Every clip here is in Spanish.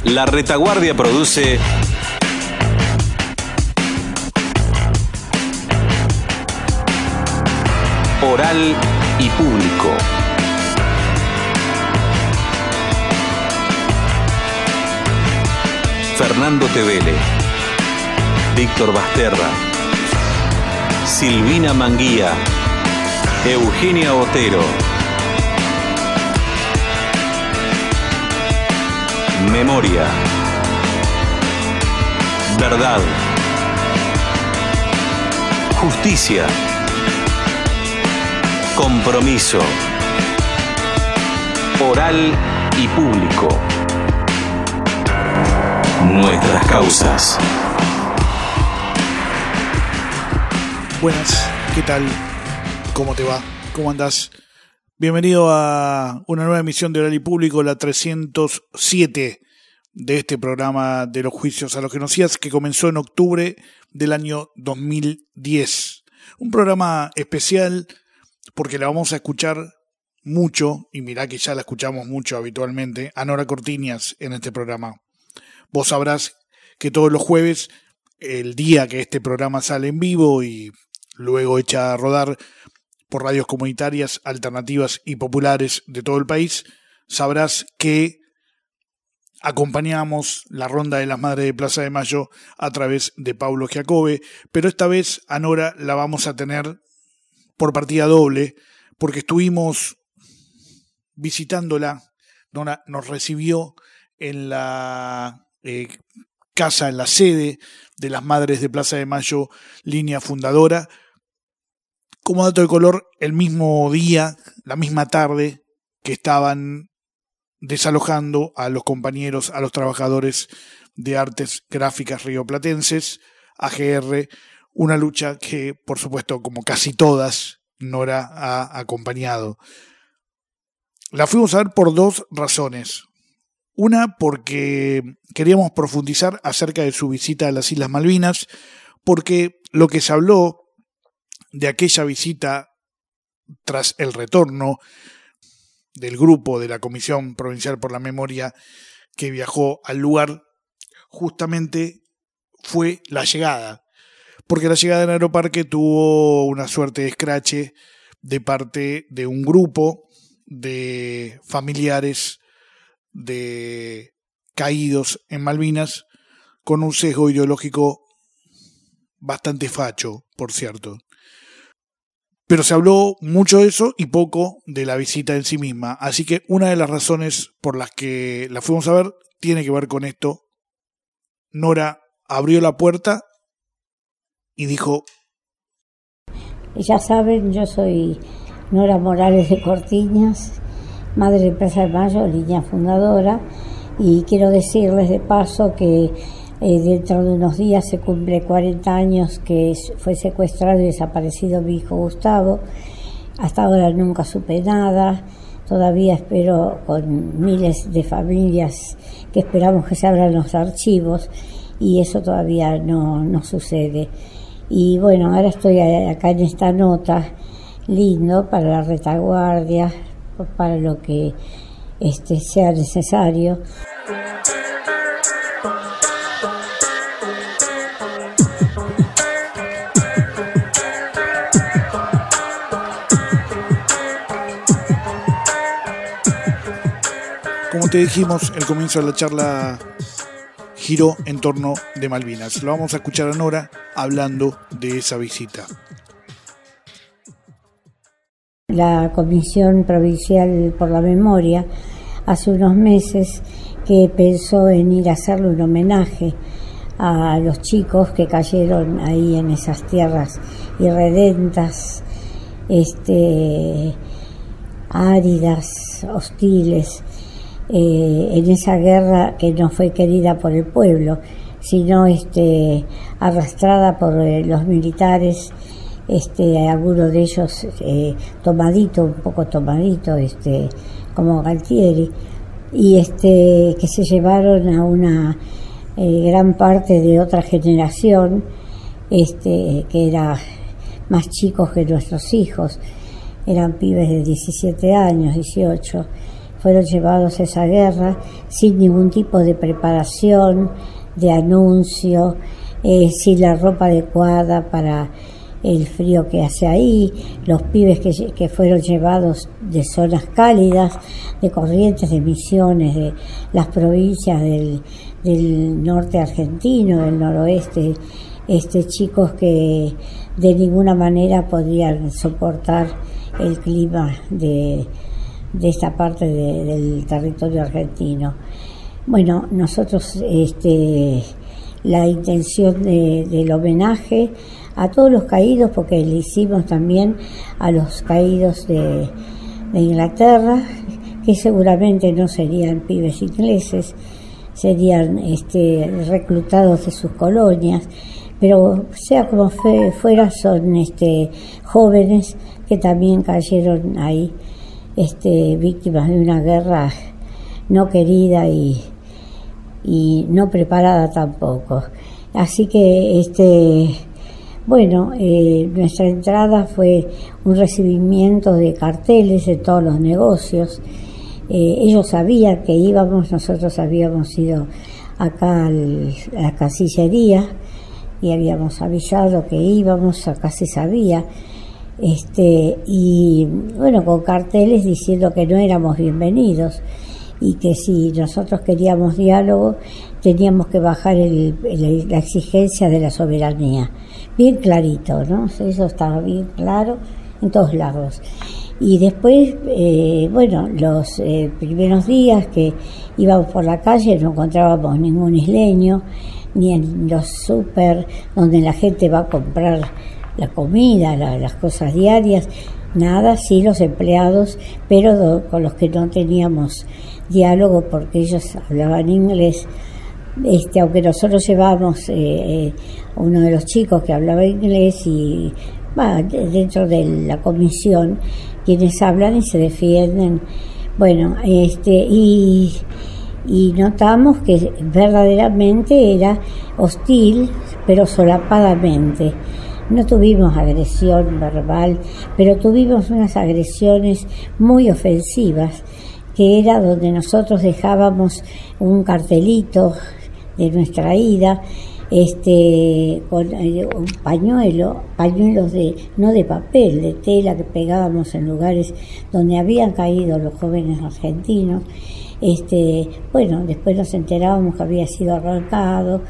La Retaguardia produce Oral y Público. Fernando Tevele, Víctor Basterra, Silvina Manguía, Eugenia Otero. Memoria, verdad, justicia, compromiso, oral y público. Nuestras causas. Buenas, ¿qué tal? ¿Cómo te va? ¿Cómo andás? Bienvenido a una nueva emisión de Oral y Público, la 307 de este programa de los juicios a los genocidas, que comenzó en octubre del año 2010. Un programa especial porque la vamos a escuchar mucho, y mirá que ya la escuchamos mucho habitualmente, a Nora Cortiñas en este programa. Vos sabrás que todos los jueves, el día que este programa sale en vivo y luego echa a rodar por radios comunitarias, alternativas y populares de todo el país, sabrás que acompañamos la Ronda de las Madres de Plaza de Mayo a través de Paulo Giacobbe, pero esta vez a Nora la vamos a tener por partida doble, porque estuvimos visitándola. Nora nos recibió en la casa, en la sede de las Madres de Plaza de Mayo, línea fundadora. Como dato de color, el mismo día, la misma tarde que estaban desalojando a los compañeros, a los trabajadores de Artes Gráficas Rioplatenses, AGR, una lucha que, por supuesto, como casi todas, Nora ha acompañado. La fuimos a ver por dos razones. Una, porque queríamos profundizar acerca de su visita a las Islas Malvinas, porque lo que se habló de aquella visita tras el retorno del grupo de la Comisión Provincial por la Memoria que viajó al lugar, justamente fue la llegada. Porque la llegada en Aeroparque tuvo una suerte de escrache de parte de un grupo de familiares de caídos en Malvinas, con un sesgo ideológico bastante facho, por cierto. Pero se habló mucho de eso y poco de la visita en sí misma. Así que una de las razones por las que la fuimos a ver tiene que ver con esto. Nora abrió la puerta y dijo: Ya saben, yo soy Nora Morales de Cortiñas, madre de Plaza de Mayo, línea fundadora, y quiero decirles de paso que dentro de unos días se cumple 40 años que fue secuestrado y desaparecido mi hijo Gustavo. Hasta ahora nunca supe nada. Todavía espero, con miles de familias que esperamos que se abran los archivos, y eso todavía no sucede. Y bueno, ahora estoy acá en esta nota, lindo, para la retaguardia, para lo que sea necesario. Como te dijimos, el comienzo de la charla giró en torno de Malvinas. Lo vamos a escuchar a Nora hablando de esa visita. La Comisión Provincial por la Memoria hace unos meses que pensó en ir a hacerle un homenaje a los chicos que cayeron ahí en esas tierras irredentas, áridas, hostiles, en esa guerra que no fue querida por el pueblo, sino arrastrada por los militares, algunos de ellos un poco tomadito, como Galtieri, y que se llevaron a una gran parte de otra generación, que era más chicos que nuestros hijos, eran pibes de 17 años, 18, fueron llevados a esa guerra sin ningún tipo de preparación, de anuncio, sin la ropa adecuada para el frío que hace ahí, los pibes que fueron llevados de zonas cálidas, de Corrientes, de Misiones, de las provincias del norte argentino, del noroeste, chicos que de ninguna manera podían soportar el clima de esta parte del territorio argentino. Bueno, nosotros la intención del homenaje a todos los caídos, porque le hicimos también a los caídos de Inglaterra, que seguramente no serían pibes ingleses, serían reclutados de sus colonias, pero sea como fuera, son jóvenes que también cayeron ahí, víctimas de una guerra no querida y no preparada tampoco. Así que nuestra entrada fue un recibimiento de carteles de todos los negocios. Ellos sabían que íbamos, nosotros habíamos ido acá a la Cancillería y habíamos avisado que íbamos, acá se sabía, con carteles diciendo que no éramos bienvenidos y que si nosotros queríamos diálogo teníamos que bajar la exigencia de la soberanía. Bien clarito, ¿no? Eso estaba bien claro en todos lados. Y después, los primeros días que íbamos por la calle no encontrábamos ningún isleño, ni en los súper donde la gente va a comprar la comida, las cosas diarias, nada, sí los empleados, pero con los que no teníamos diálogo porque ellos hablaban inglés. Aunque nosotros llevamos uno de los chicos que hablaba inglés y dentro de la comisión quienes hablan y se defienden, y notamos que verdaderamente era hostil, pero solapadamente. No tuvimos agresión verbal, pero tuvimos unas agresiones muy ofensivas, que era donde nosotros dejábamos un cartelito de nuestra ida, con un pañuelos no de papel, de tela que pegábamos en lugares donde habían caído los jóvenes argentinos. Después nos enterábamos que había sido arrancado.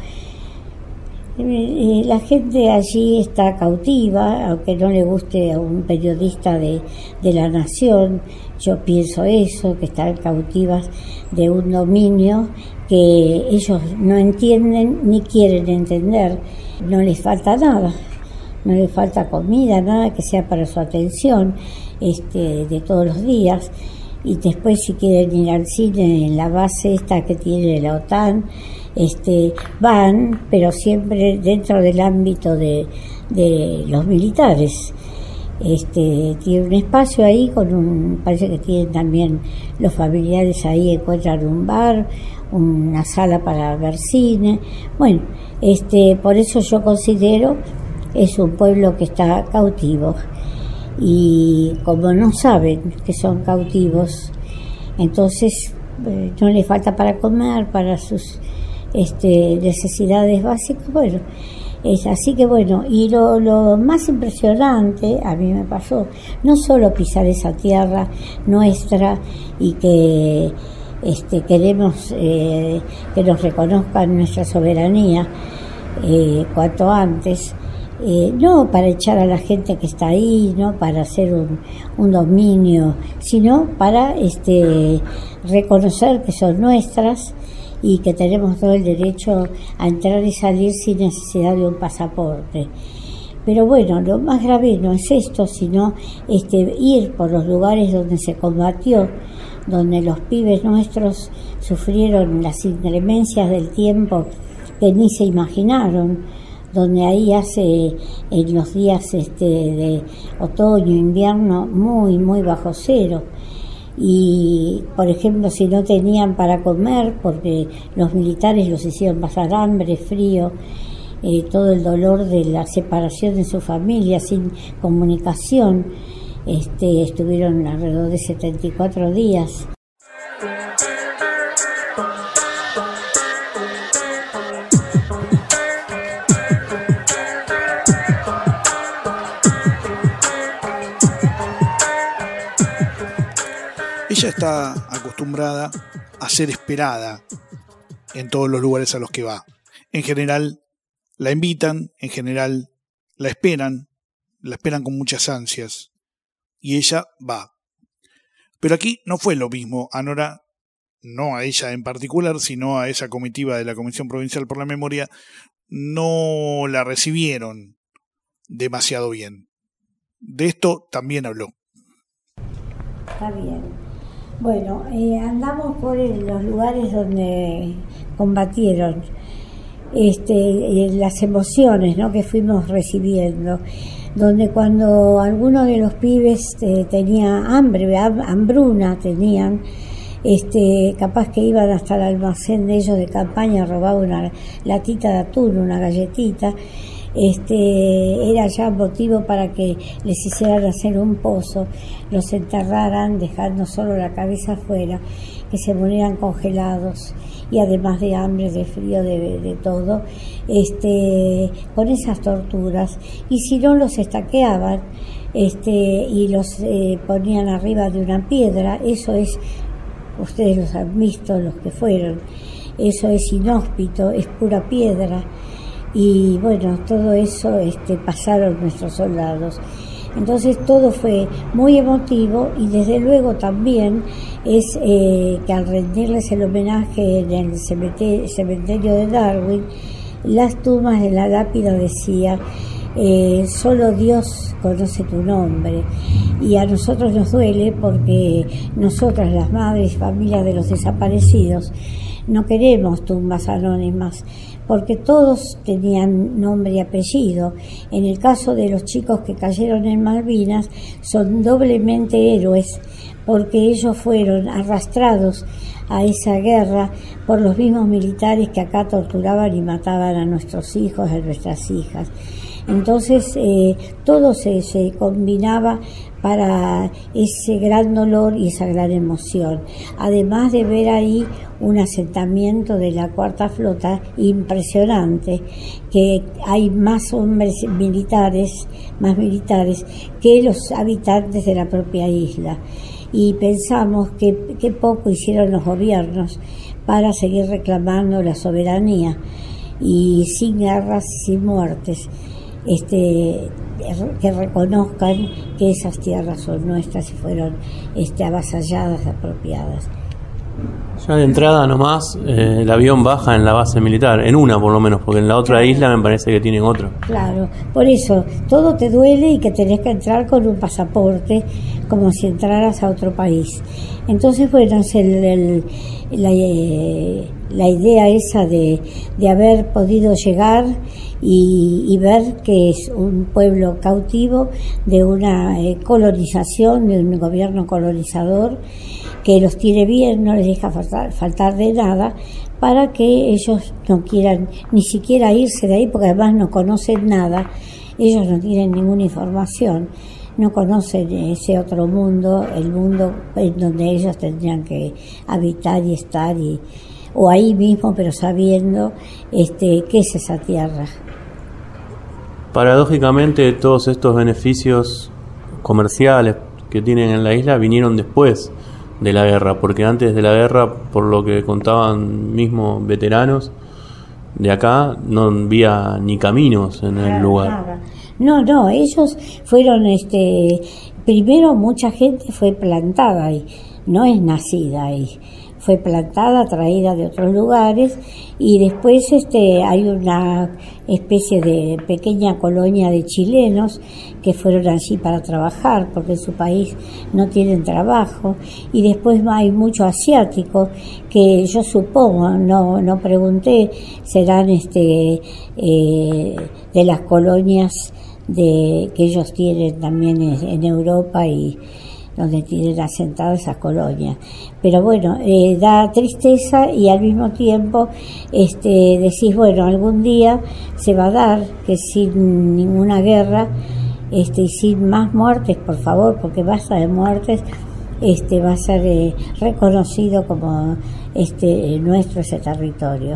La gente allí está cautiva, aunque no le guste a un periodista de La Nación, yo pienso eso, que están cautivas de un dominio que ellos no entienden ni quieren entender. No les falta nada, no les falta comida, nada que sea para su atención de todos los días. Y después si quieren ir al cine en la base esta que tiene la OTAN, van, pero siempre dentro del ámbito de los militares. Tiene un espacio ahí parece que tienen también los familiares ahí, encuentran un bar, una sala para ver cine. Por eso yo considero es un pueblo que está cautivo, y como no saben que son cautivos, entonces no les falta para comer, para sus necesidades básicas. Es así que y lo más impresionante a mí me pasó, no solo pisar esa tierra nuestra y que queremos que nos reconozcan nuestra soberanía cuanto antes, no para echar a la gente que está ahí, no para hacer un dominio, sino para reconocer que son nuestras y que tenemos todo el derecho a entrar y salir sin necesidad de un pasaporte. Pero lo más grave no es esto, sino ir por los lugares donde se combatió, donde los pibes nuestros sufrieron las inclemencias del tiempo que ni se imaginaron, donde ahí hace en los días de otoño, invierno, muy, muy bajo cero. Y, por ejemplo, si no tenían para comer, porque los militares los hicieron pasar hambre, frío, todo el dolor de la separación de su familia, sin comunicación, estuvieron alrededor de 74 días. Ella está acostumbrada a ser esperada en todos los lugares a los que va. En general la invitan, en general la esperan con muchas ansias, y ella va. Pero aquí no fue lo mismo. A Nora, no a ella en particular, sino a esa comitiva de la Comisión Provincial por la Memoria, no la recibieron demasiado bien. De esto también habló. Está bien. Bueno, andamos por los lugares donde combatieron las emociones, ¿no?, que fuimos recibiendo, donde cuando algunos de los pibes tenía hambre, hambruna tenían, capaz que iban hasta el almacén de ellos de campaña, robaban una latita de atún, una galletita, era ya motivo para que les hicieran hacer un pozo, los enterraran dejando solo la cabeza afuera, que se murieran congelados, y además de hambre, de frío, de todo, con esas torturas. Y si no, los estaqueaban y los ponían arriba de una piedra. Eso es, ustedes los han visto, los que fueron, eso es inhóspito, es pura piedra. Y bueno, todo eso pasaron nuestros soldados. Entonces todo fue muy emotivo, y desde luego también es que al rendirles el homenaje en el cementerio de Darwin, las tumbas de la lápida decía: solo Dios conoce tu nombre. Y a nosotros nos duele porque nosotras, las madres y familias de los desaparecidos, no queremos tumbas anónimas, porque todos tenían nombre y apellido. En el caso de los chicos que cayeron en Malvinas, son doblemente héroes, porque ellos fueron arrastrados a esa guerra por los mismos militares que acá torturaban y mataban a nuestros hijos, a nuestras hijas. Entonces todo se combinaba para ese gran dolor y esa gran emoción, además de ver ahí un asentamiento de la Cuarta Flota impresionante, que hay más hombres militares, más militares que los habitantes de la propia isla. Y pensamos que poco hicieron los gobiernos para seguir reclamando la soberanía, y sin guerras, sin muertes, que reconozcan que esas tierras son nuestras y fueron avasalladas, apropiadas. Ya de entrada nomás, el avión baja en la base militar, en una por lo menos, porque en la otra isla me parece que tienen otro. Claro, por eso todo te duele y que tenés que entrar con un pasaporte como si entraras a otro país. Entonces, bueno, es la idea esa de haber podido llegar y ver que es un pueblo cautivo de una colonización, de un gobierno colonizador, que los tiene bien, no les deja faltar de nada, para que ellos no quieran ni siquiera irse de ahí, porque además no conocen nada, ellos no tienen ninguna información, no conocen ese otro mundo, el mundo en donde ellos tendrían que habitar y estar, o ahí mismo, pero sabiendo qué es esa tierra. Paradójicamente, todos estos beneficios comerciales que tienen en la isla vinieron después de la guerra, porque antes de la guerra, por lo que contaban mismos veteranos de acá, no había ni caminos en el lugar. Nada. No, ellos fueron, primero mucha gente fue plantada ahí, no es nacida ahí, fue plantada, traída de otros lugares, y después hay una especie de pequeña colonia de chilenos que fueron allí para trabajar, porque en su país no tienen trabajo, y después hay mucho asiático que yo supongo, no pregunté, serán de las colonias que ellos tienen también en Europa, y donde tienen asentadas esas colonias. Pero bueno, da tristeza, y al mismo tiempo decís, bueno, algún día se va a dar, que sin ninguna guerra y sin más muertes, por favor, porque basta de muertes, va a ser reconocido como nuestro ese territorio.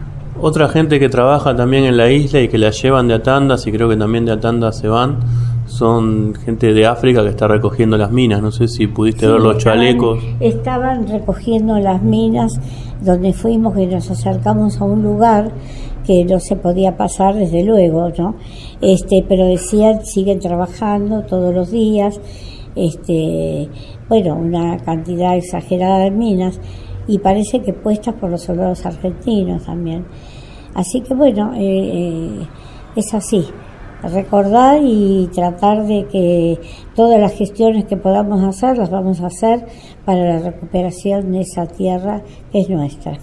Otra gente que trabaja también en la isla y que la llevan de a tandas, y creo que también de a tandas se van, son gente de África que está recogiendo las minas. No sé si pudiste ver los chalecos. Estaban recogiendo las minas donde fuimos, que nos acercamos a un lugar que no se podía pasar desde luego, ¿no? Pero decían, siguen trabajando todos los días, bueno, una cantidad exagerada de minas, y parece que puestas por los soldados argentinos también. Así que bueno, es así, recordar y tratar de que todas las gestiones que podamos hacer, las vamos a hacer para la recuperación de esa tierra que es nuestra.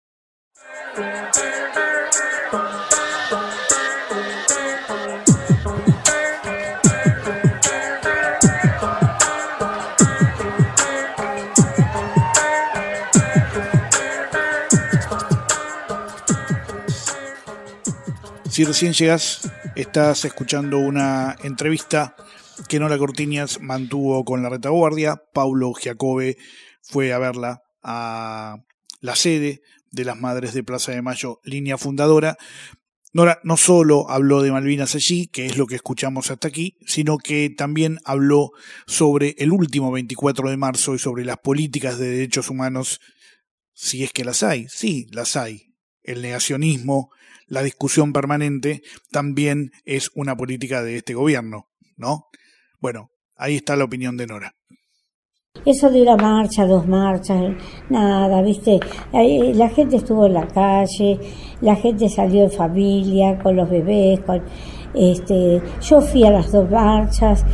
Si recién llegas, estás escuchando una entrevista que Nora Cortiñas mantuvo con la retaguardia. Paulo Giacobbe fue a verla a la sede de las Madres de Plaza de Mayo, línea fundadora. Nora no solo habló de Malvinas allí, que es lo que escuchamos hasta aquí, sino que también habló sobre el último 24 de marzo y sobre las políticas de derechos humanos, si es que las hay. Sí, las hay. El negacionismo, la discusión permanente, también es una política de este gobierno, ¿no? Bueno, ahí está la opinión de Nora. Eso de una marcha, 2 marchas, nada, ¿viste? La gente estuvo en la calle, la gente salió en familia, con los bebés, yo fui a las 2 marchas,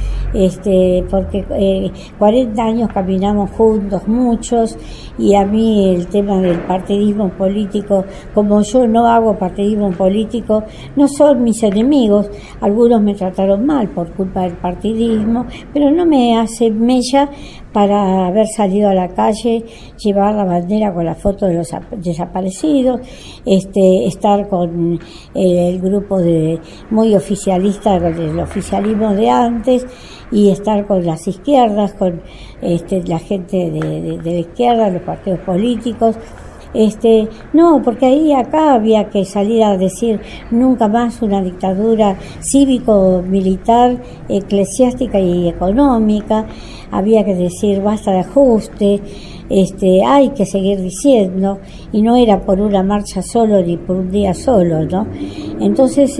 porque 40 años caminamos juntos, muchos, y a mí el tema del partidismo político, como yo no hago partidismo político, no son mis enemigos. Algunos me trataron mal por culpa del partidismo, pero no me hace mella para haber salido a la calle, llevar la bandera con la foto de los desaparecidos, estar con el grupo muy oficialista, con el oficialismo de antes, y estar con las izquierdas, con la gente de la izquierda, los partidos políticos. No, porque acá había que salir a decir nunca más una dictadura cívico-militar, eclesiástica y económica. Había que decir basta de ajuste, hay que seguir diciendo, y no era por una marcha solo ni por un día solo, ¿no? Entonces,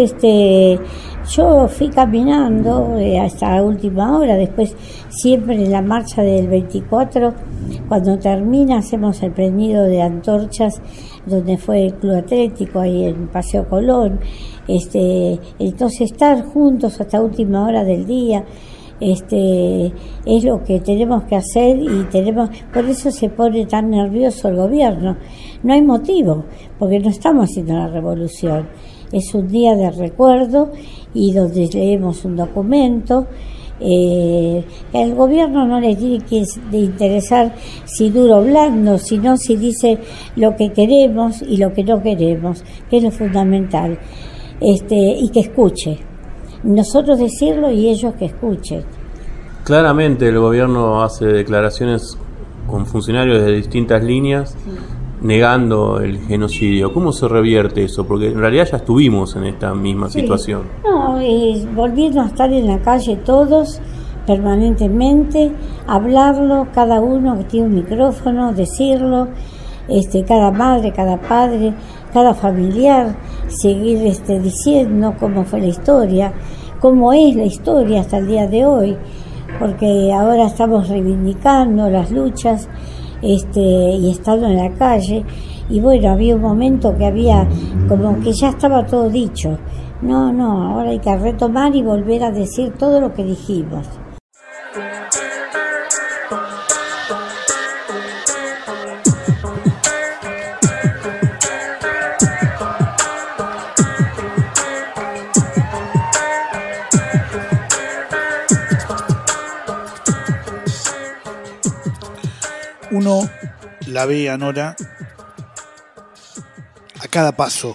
yo fui caminando hasta última hora. Después, siempre en la marcha del 24, cuando termina, hacemos el prendido de antorchas donde fue el Club Atlético, ahí en Paseo Colón. Entonces, estar juntos hasta última hora del día, es lo que tenemos que hacer, y por eso se pone tan nervioso el gobierno. No hay motivo, porque no estamos haciendo la revolución. Es un día de recuerdo y donde leemos un documento. El gobierno no le tiene que interesar si duro o blando, sino si dice lo que queremos y lo que no queremos, que es lo fundamental, y que escuche. Nosotros decirlo y ellos que escuchen. Claramente el gobierno hace declaraciones con funcionarios de distintas líneas, sí, negando el genocidio. ¿Cómo se revierte eso? Porque en realidad ya estuvimos en esta misma situación. No, volviendo a estar en la calle todos, permanentemente, hablarlo, cada uno que tiene un micrófono, decirlo, cada madre, cada padre, cada familiar, seguir diciendo cómo fue la historia, cómo es la historia hasta el día de hoy, porque ahora estamos reivindicando las luchas, y estando en la calle, y bueno, había un momento que había como que ya estaba todo dicho. No, ahora hay que retomar y volver a decir todo lo que dijimos. Uno la ve a Nora a cada paso,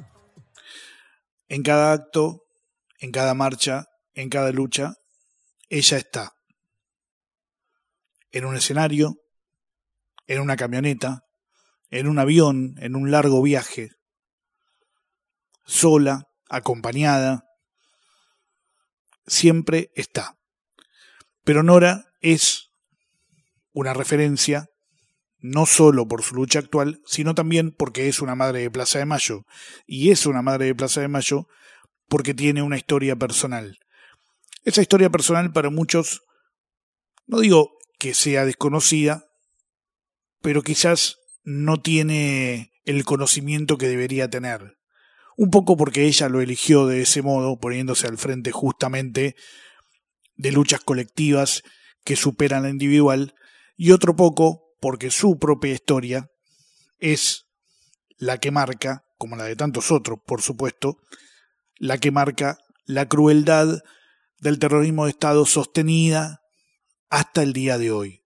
en cada acto, en cada marcha, en cada lucha. Ella está en un escenario, en una camioneta, en un avión, en un largo viaje, sola, acompañada, siempre está. Pero Nora es una referencia no solo por su lucha actual, sino también porque es una madre de Plaza de Mayo. Y es una madre de Plaza de Mayo porque tiene una historia personal. Esa historia personal para muchos, no digo que sea desconocida, pero quizás no tiene el conocimiento que debería tener. Un poco porque ella lo eligió de ese modo, poniéndose al frente justamente de luchas colectivas que superan la individual, y otro poco porque su propia historia es la que marca, como la de tantos otros, por supuesto, la que marca la crueldad del terrorismo de Estado sostenida hasta el día de hoy.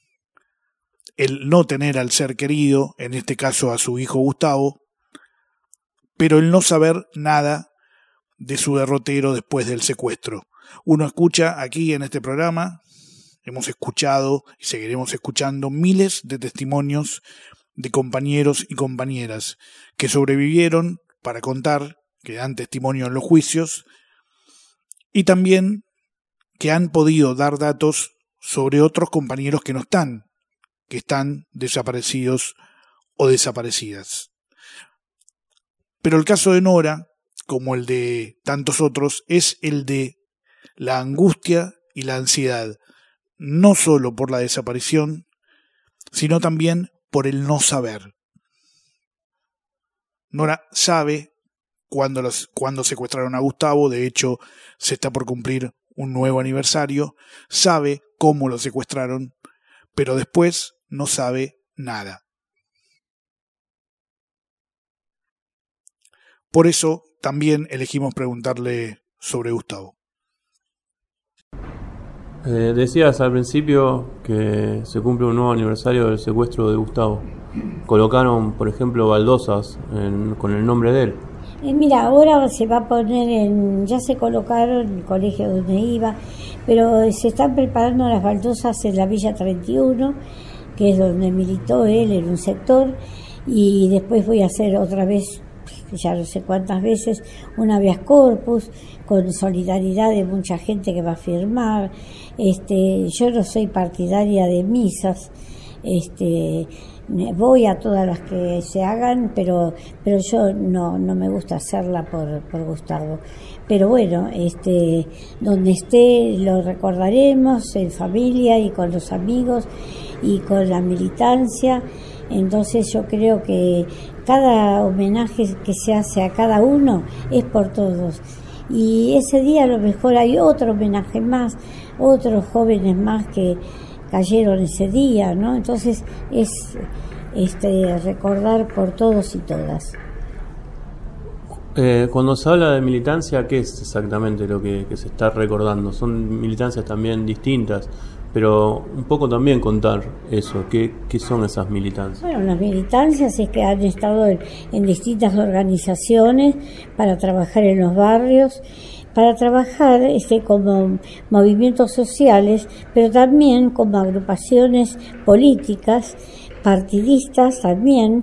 El no tener al ser querido, en este caso a su hijo Gustavo, pero el no saber nada de su derrotero después del secuestro. Uno escucha aquí en este programa, hemos escuchado y seguiremos escuchando miles de testimonios de compañeros y compañeras que sobrevivieron para contar, que dan testimonio en los juicios, y también que han podido dar datos sobre otros compañeros que no están, que están desaparecidos o desaparecidas. Pero el caso de Nora, como el de tantos otros, es el de la angustia y la ansiedad, no solo por la desaparición, sino también por el no saber. Nora sabe cuándo secuestraron a Gustavo, de hecho se está por cumplir un nuevo aniversario, sabe cómo lo secuestraron, pero después no sabe nada. Por eso también elegimos preguntarle sobre Gustavo. Decías al principio que se cumple un nuevo aniversario del secuestro de Gustavo. Colocaron, por ejemplo, baldosas con el nombre de él. Mira, ahora se va a poner ya se colocaron en el colegio donde iba, pero se están preparando las baldosas en la Villa 31, que es donde militó él en un sector, y después voy a hacer otra vez, ya no sé cuántas veces, un habeas corpus con solidaridad de mucha gente que va a firmar. Yo no soy partidaria de misas, voy a todas las que se hagan, pero yo no me gusta hacerla por Gustavo. Pero bueno, donde esté lo recordaremos en familia y con los amigos y con la militancia. Entonces yo creo que cada homenaje que se hace a cada uno es por todos. Y ese día a lo mejor hay otro homenaje más, otros jóvenes más que cayeron ese día, ¿no? Entonces es recordar por todos y todas. Cuando se habla de militancia, ¿qué es exactamente lo que se está recordando? Son militancias también distintas, pero un poco también contar eso, ¿qué son esas militancias? Bueno, las militancias es que han estado en distintas organizaciones para trabajar en los barrios, para trabajar como movimientos sociales, pero también como agrupaciones políticas, partidistas también,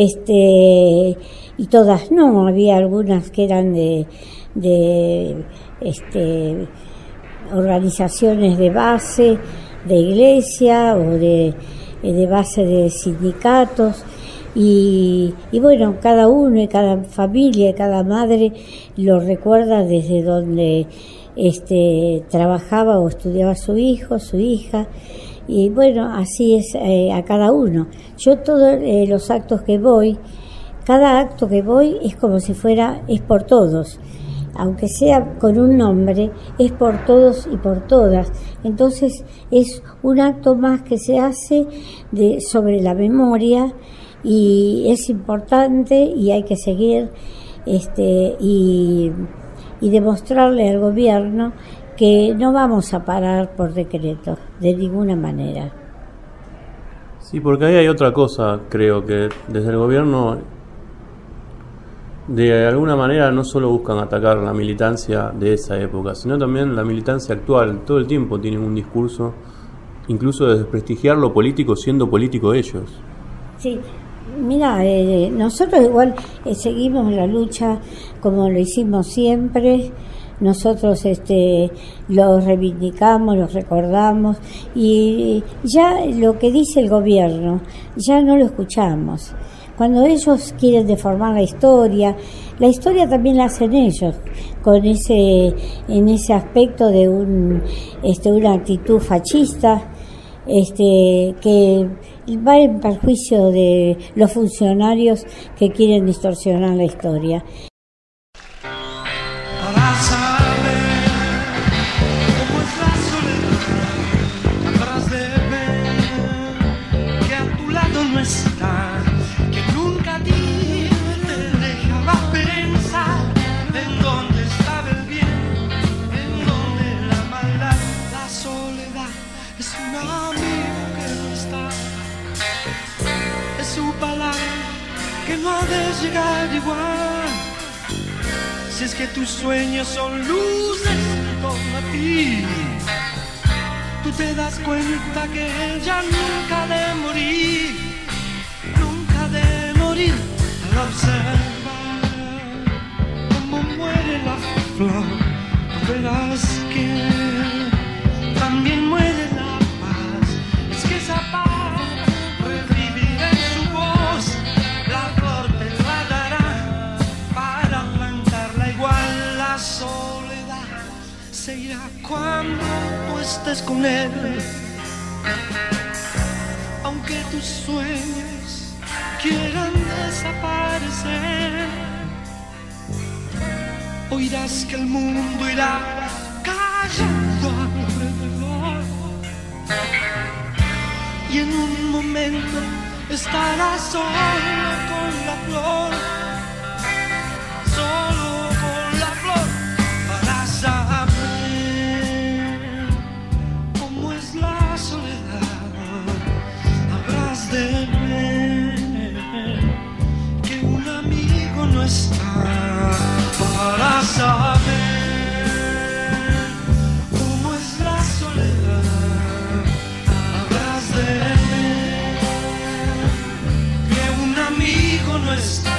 y todas no, había algunas que eran de organizaciones de base, de iglesia o de base de sindicatos, y bueno, cada uno y cada familia y cada madre lo recuerda desde donde trabajaba o estudiaba su hijo, su hija. Y bueno, así es a cada uno. Yo todos los actos que voy, cada acto que voy es como si es por todos. Aunque sea con un nombre, es por todos y por todas. Entonces es un acto más que se hace sobre la memoria, y es importante y hay que seguir y demostrarle al gobierno que no vamos a parar por decreto, de ninguna manera. Sí, porque ahí hay otra cosa, creo que desde el gobierno de alguna manera no solo buscan atacar la militancia de esa época, sino también la militancia actual. Todo el tiempo tienen un discurso, incluso de desprestigiar lo político siendo político ellos. Sí, mira, nosotros igual seguimos la lucha como lo hicimos siempre. nosotros los reivindicamos, los recordamos, y ya lo que dice el gobierno ya no lo escuchamos. Cuando ellos quieren deformar la historia también la hacen ellos, en ese aspecto de una actitud fascista, que va en perjuicio de los funcionarios que quieren distorsionar la historia. Para saber cómo es la soledad, habrás de ver que a tu lado no está, que nunca a ti te dejaba pensar en dónde estaba el bien, en dónde la maldad. La soledad es un amigo que no está, es su palabra que no ha de llegar igual. Si es que tus sueños son luces en torno a ti, tú te das cuenta que ella nunca ha de morir, nunca ha de morir. Al observar cómo muere la flor, tú verás que también muere la paz. Es que esa paz revivirá en su voz, la flor te la dará para plantarla igual. La soledad se irá cuando tú estés con él, aunque tus sueños quieran desaparecer. Oirás que el mundo irá callando alrededor, y en un momento estarás solo con la flor, solo con la flor. Para saber cómo es la soledad, habrás de ver que un amigo no está. Para saber cómo es la soledad, habrás de ver que un amigo no está.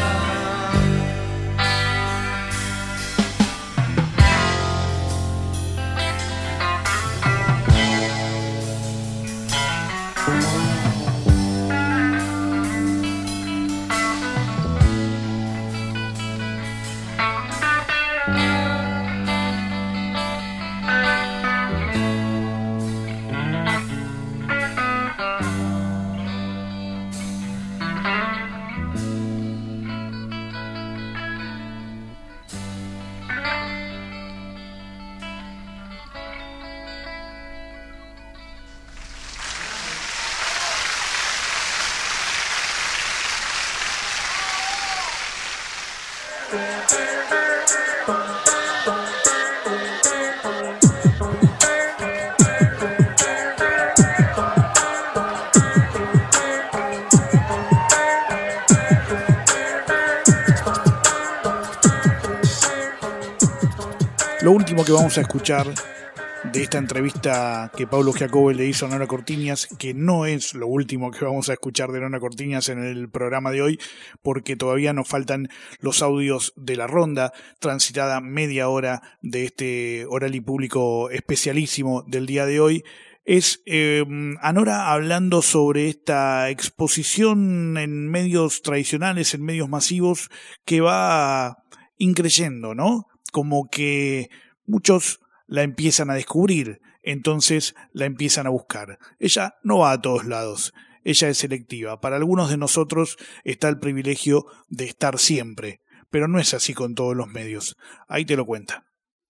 Lo último que vamos a escuchar de esta entrevista que Pablo Giacobbe le hizo a Nora Cortiñas, que no es lo último que vamos a escuchar de Nora Cortiñas en el programa de hoy, porque todavía nos faltan los audios de la ronda, transitada media hora de este oral y público especialísimo del día de hoy. Es a Nora hablando sobre esta exposición en medios tradicionales, en medios masivos, que va increyendo, ¿no? Como que muchos la empiezan a descubrir, entonces la empiezan a buscar. Ella no va a todos lados, ella es selectiva. Para algunos de nosotros está el privilegio de estar siempre, pero no es así con todos los medios. Ahí te lo cuenta.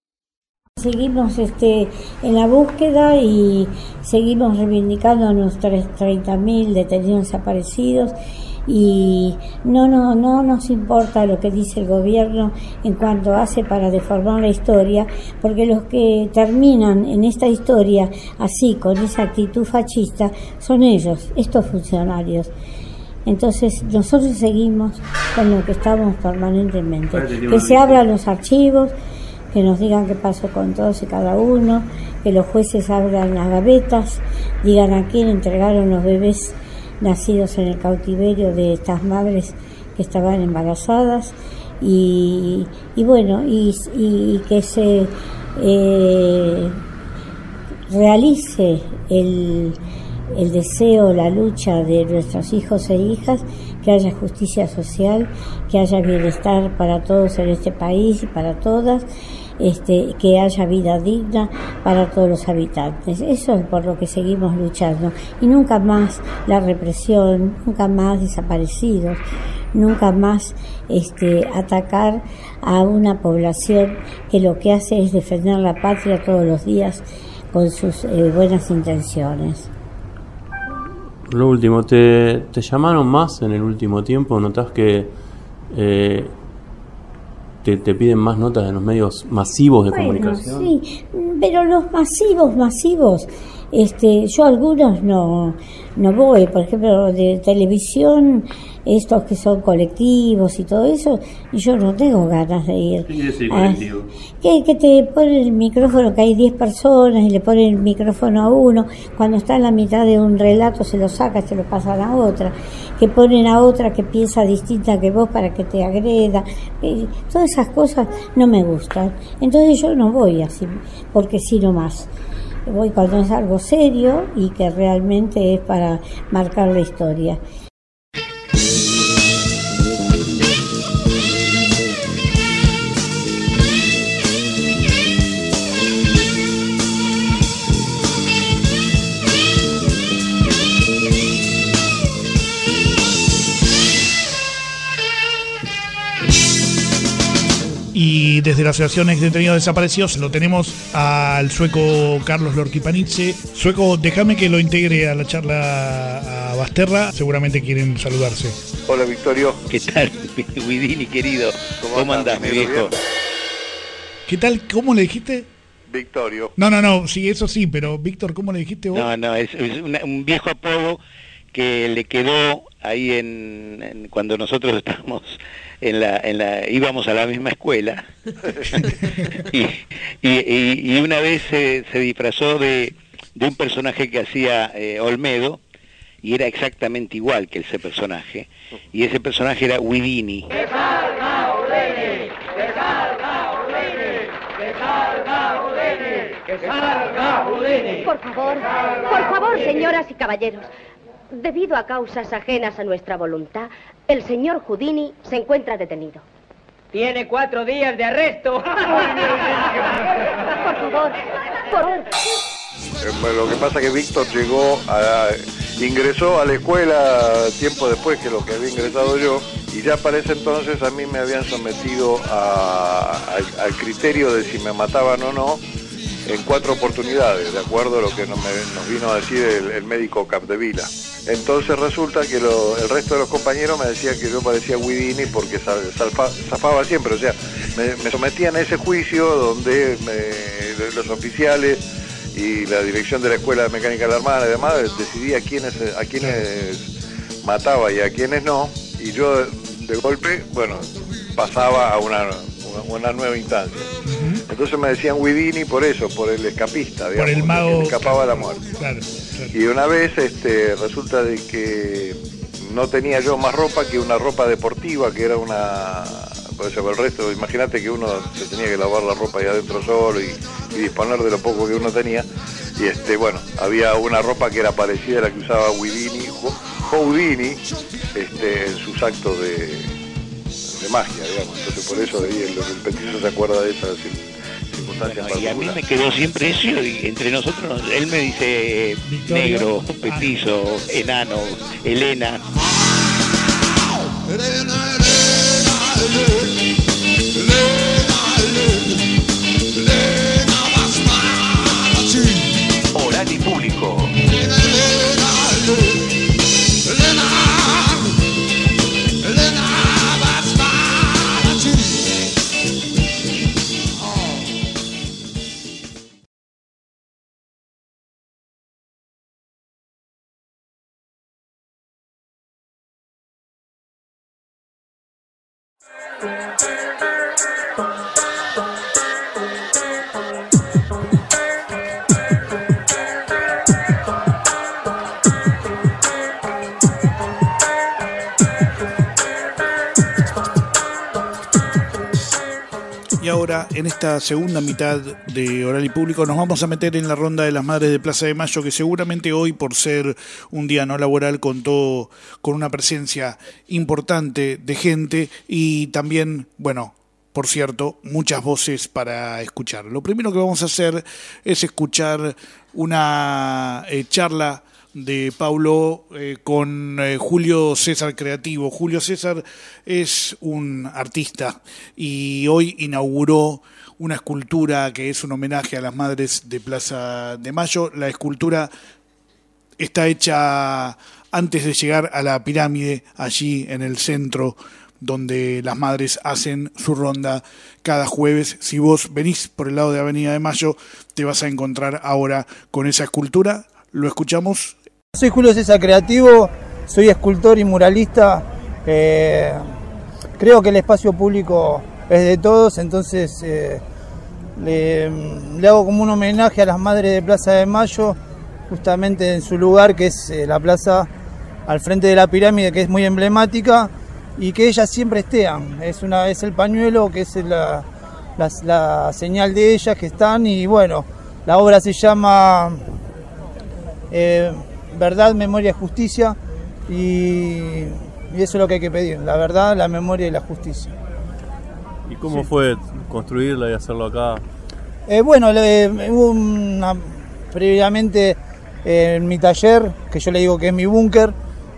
Seguimos en la búsqueda y seguimos reivindicando a nuestros 30.000 detenidos desaparecidos, y no nos importa lo que dice el gobierno en cuanto hace para deformar la historia, porque los que terminan en esta historia así, con esa actitud fascista, son ellos, estos funcionarios. Entonces nosotros seguimos con lo que estamos permanentemente, que se abran los archivos, que nos digan qué pasó con todos y cada uno, que los jueces abran las gavetas, digan a quién entregaron los bebés nacidos en el cautiverio de estas madres que estaban embarazadas, y bueno, y que se realice el deseo, la lucha de nuestros hijos e hijas, que haya justicia social, que haya bienestar para todos en este país y para todas, que haya vida digna para todos los habitantes. Eso es por lo que seguimos luchando. Y nunca más la represión, nunca más desaparecidos, nunca más atacar a una población que lo que hace es defender la patria todos los días con sus buenas intenciones. Lo último, ¿te llamaron más en el último tiempo? ¿Notás que te piden más notas en los medios masivos de comunicación? Sí, pero los masivos, yo algunos no voy, por ejemplo, de televisión, estos que son colectivos y todo eso, yo no tengo ganas de ir. ¿Qué quiere decir colectivo? Que te ponen el micrófono, que hay 10 personas y le ponen el micrófono a uno, cuando está en la mitad de un relato se lo saca, se lo pasan a otra, que ponen a otra que piensa distinta que vos para que te agreda, todas esas cosas no me gustan, entonces yo no voy así, porque sí nomás. Voy cuando es algo serio y que realmente es para marcar la historia. Y desde la Asociación Ex Detenidos Desaparecidos lo tenemos al sueco Carlos Lorquipanidze. Sueco, déjame que lo integre a la charla a Basterra, seguramente quieren saludarse. Hola Victorio. ¿Qué tal, Guidini querido? ¿Cómo andás, mi viejo? Bien? ¿Qué tal? ¿Cómo le dijiste? Victorio. No, sí, eso sí, pero Víctor, ¿cómo le dijiste vos? No, es un viejo apodo que le quedó ahí cuando nosotros estábamos íbamos a la misma escuela y una vez se disfrazó de un personaje que hacía Olmedo y era exactamente igual que ese personaje, y ese personaje era Guidini. ¡Que salga Ordene! ¡Que salga Ordene! ¡Que salga Ordene! ¡Que salga Ordene! Por favor, señoras y caballeros, debido a causas ajenas a nuestra voluntad, el señor Houdini se encuentra detenido. Tiene 4 días de arresto. Por favor. Lo que pasa es que Víctor ingresó a la escuela tiempo después que lo que había ingresado yo, y ya para ese entonces a mí me habían sometido al criterio de si me mataban o no en 4 oportunidades, de acuerdo a lo que nos vino a decir el médico Capdevila. Entonces resulta que el resto de los compañeros me decían que yo parecía Guidini porque zafaba siempre, o sea, me sometían a ese juicio donde los oficiales y la dirección de la Escuela de Mecánica de la Armada y demás decidía a quiénes mataba y a quiénes no, y yo de golpe, pasaba a una nueva instancia. Entonces me decían Guidini por eso, por el escapista, digamos, por el mago que escapaba a la muerte. Claro. Y una vez resulta de que no tenía yo más ropa que una ropa deportiva, que era por eso el resto, imagínate que uno se tenía que lavar la ropa ahí adentro solo y disponer de lo poco que uno tenía, y había una ropa que era parecida a la que usaba Houdini en sus actos de magia, digamos. Entonces por eso el petiso se acuerda de esas circunstancias. Y a mí me quedó siempre eso, y entre nosotros él me dice Victorio, negro, petizo, enano, Elena. Oral y público. Y ahora, en esta segunda mitad de Oral y Público, nos vamos a meter en la ronda de las Madres de Plaza de Mayo, que seguramente hoy, por ser un día no laboral, contó con una presencia importante de gente y también, bueno, por cierto, muchas voces para escuchar. Lo primero que vamos a hacer es escuchar una charla de Paulo con Julio César Creativo. Julio César es un artista y hoy inauguró una escultura que es un homenaje a las Madres de Plaza de Mayo. La escultura está hecha antes de llegar a la pirámide, allí en el centro, donde las madres hacen su ronda cada jueves. Si vos venís por el lado de Avenida de Mayo, te vas a encontrar ahora con esa escultura. Lo escuchamos. Soy Julio César Creativo, soy escultor y muralista. Creo que el espacio público es de todos, entonces le hago como un homenaje a las Madres de Plaza de Mayo, justamente en su lugar, que es la plaza al frente de la pirámide, que es muy emblemática, y que ellas siempre estean. Es el pañuelo, que es la señal de ellas que están, y bueno, la obra se llama Verdad, Memoria y Justicia, y eso es lo que hay que pedir, la verdad, la memoria y la justicia. ¿Y cómo fue construirla y hacerlo acá? Bueno, hubo previamente en mi taller, que yo le digo que es mi búnker,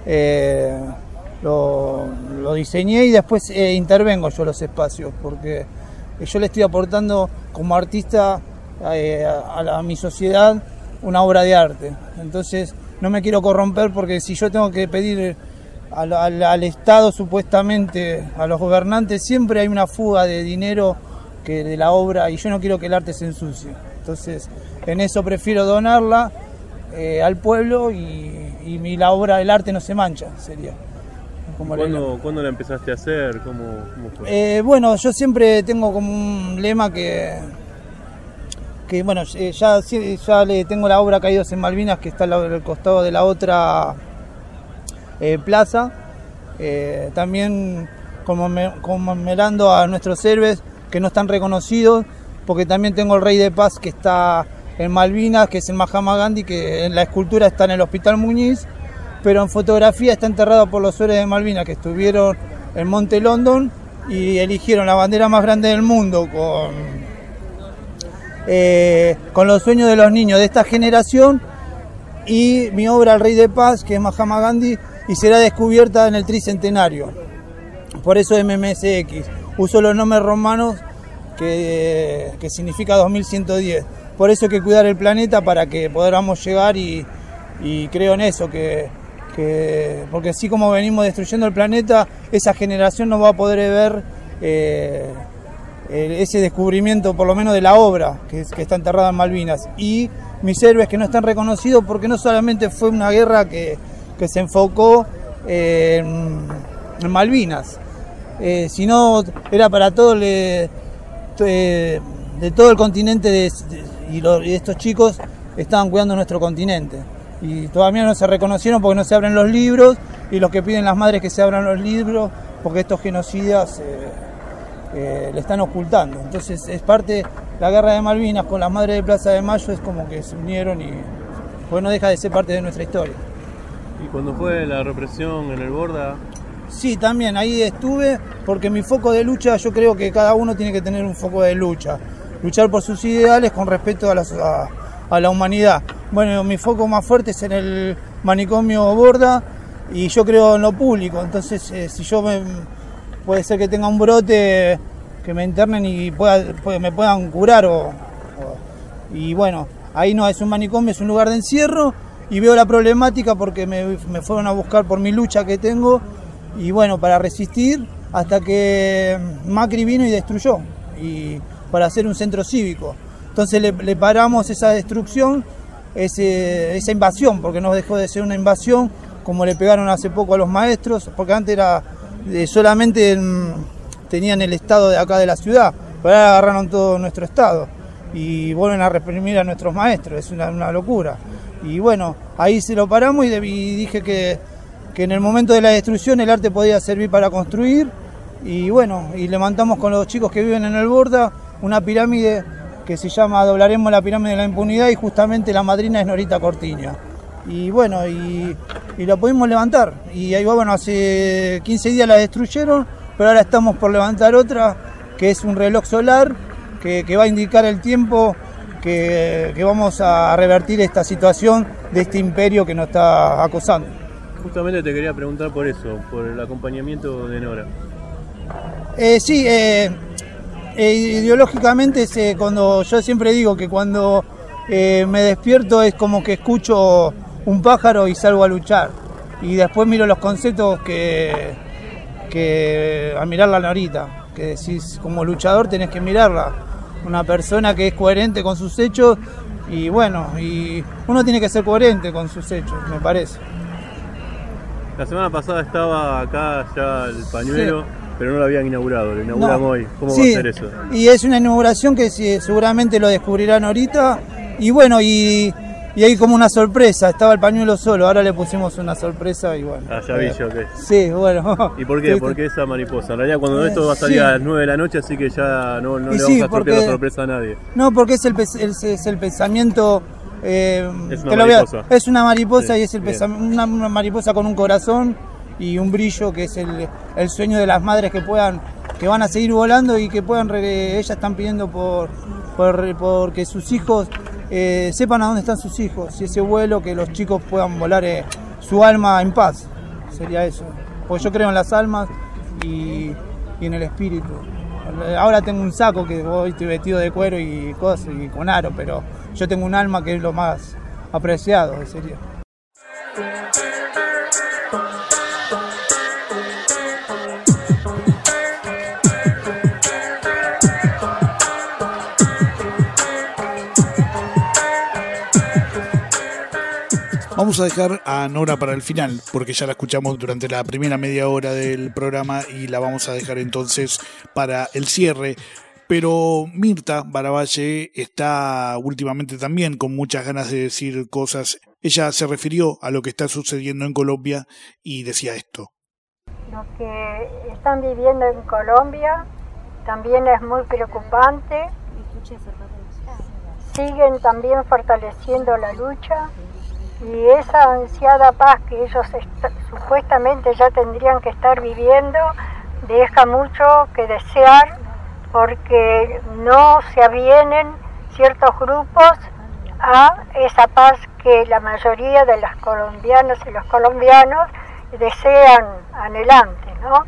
lo diseñé y después intervengo yo los espacios, porque yo le estoy aportando como artista a mi sociedad una obra de arte. Entonces no me quiero corromper, porque si yo tengo que pedir al Estado, supuestamente a los gobernantes, siempre hay una fuga de dinero que de la obra, y yo no quiero que el arte se ensucie. Entonces en eso prefiero donarla al pueblo, y la obra, el arte no se mancha, sería. ¿Cuándo la empezaste a hacer? ¿Cómo fue? Bueno, yo siempre tengo como un lema que bueno, ya le tengo la obra Caídos en Malvinas, que está al costado de la otra plaza. También conmemorando a nuestros héroes que no están reconocidos, porque también tengo el Rey de Paz, que está en Malvinas, que es el Mahatma Gandhi, que en la escultura está en el Hospital Muñiz, pero en fotografía está enterrado por los héroes de Malvinas, que estuvieron en Monte London y eligieron la bandera más grande del mundo con los sueños de los niños de esta generación, y mi obra El Rey de Paz, que es Mahatma Gandhi, y será descubierta en el tricentenario. Por eso MMSX. Uso los nombres romanos que significa 2110. Por eso hay que cuidar el planeta para que podamos llegar, y creo en eso, porque así como venimos destruyendo el planeta, esa generación no va a poder ver ese descubrimiento, por lo menos de la obra que está enterrada en Malvinas, y mis héroes que no están reconocidos, porque no solamente fue una guerra que se enfocó en Malvinas, sino era para todo de todo el continente, y estos chicos estaban cuidando nuestro continente, y todavía no se reconocieron porque no se abren los libros, y los que piden las madres que se abran los libros, porque estos genocidas le están ocultando. Entonces es parte, la guerra de Malvinas con las Madres de Plaza de Mayo es como que se unieron, y pues no deja de ser parte de nuestra historia. ¿Y cuando fue la represión en el Borda? Sí, también ahí estuve, porque mi foco de lucha, yo creo que cada uno tiene que tener un foco de lucha, luchar por sus ideales con respeto a la humanidad. Bueno, mi foco más fuerte es en el manicomio Borda, y yo creo en lo público. Entonces si yo puede ser que tenga un brote, que me internen y me puedan curar, y bueno, ahí no es un manicomio, es un lugar de encierro, y veo la problemática porque me fueron a buscar por mi lucha que tengo, y bueno, para resistir, hasta que Macri vino y destruyó, y para hacer un centro cívico. Entonces le paramos esa destrucción, esa invasión, porque no dejó de ser una invasión, como le pegaron hace poco a los maestros, porque antes era solamente tenían el estado de acá de la ciudad, pero ahora agarraron todo nuestro estado y vuelven a reprimir a nuestros maestros. Es una locura. Y bueno, ahí se lo paramos, y dije que en el momento de la destrucción el arte podía servir para construir, Y bueno, y levantamos con los chicos que viven en el Borda una pirámide que se llama Doblaremos la Pirámide de la Impunidad, y justamente la madrina es Norita Cortiña. Y bueno, y la pudimos levantar. Y ahí va, bueno, hace 15 días la destruyeron, pero ahora estamos por levantar otra, que es un reloj solar que va a indicar el tiempo que vamos a revertir esta situación de este imperio que nos está acosando. Justamente te quería preguntar por eso, por el acompañamiento de Nora. Sí, ideológicamente cuando yo siempre digo que cuando me despierto es como que escucho un pájaro y salgo a luchar, y después miro los conceptos que al mirar la Norita, que decís como luchador tenés que mirarla, una persona que es coherente con sus hechos, y bueno, y uno tiene que ser coherente con sus hechos, me parece. La semana pasada estaba acá ya el pañuelo, sí, pero no lo habían inaugurado, lo inauguran hoy. ¿Cómo va a ser eso? Y es una inauguración que seguramente lo descubrirán ahorita, y bueno, y hay como una sorpresa, estaba el pañuelo solo, ahora le pusimos una sorpresa y bueno. Ah, ya vi yo, ¿qué? Sí, bueno. ¿Y por qué? ¿Por qué esa mariposa? En realidad cuando esto va a salir a las 9 de la noche, así que ya no le vamos a sortear la sorpresa a nadie. No, porque es el pensamiento... es una mariposa. Es una mariposa, sí, y es una mariposa con un corazón y un brillo, que es el sueño de las madres que van a seguir volando y que puedan, ellas están pidiendo por que sus hijos sepan a dónde están sus hijos, y ese vuelo, que los chicos puedan volar su alma en paz, sería eso, porque yo creo en las almas y en el espíritu. Ahora tengo un saco que hoy estoy vestido de cuero y cosas y con aro, pero yo tengo un alma que es lo más apreciado, sería. Vamos a dejar a Nora para el final, porque ya la escuchamos durante la primera media hora del programa y la vamos a dejar entonces para el cierre. Pero Mirta Baravalle está últimamente también con muchas ganas de decir cosas. Ella se refirió a lo que está sucediendo en Colombia y decía esto. Lo que están viviendo en Colombia también es muy preocupante. Siguen también fortaleciendo la lucha. Y esa ansiada paz que ellos supuestamente ya tendrían que estar viviendo deja mucho que desear, porque no se avienen ciertos grupos a esa paz que la mayoría de las colombianas y los colombianos desean anhelante, ¿no?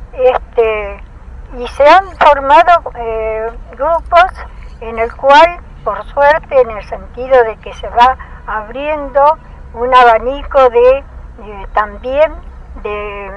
Y se han formado grupos en el cual, por suerte, en el sentido de que se va abriendo un abanico también de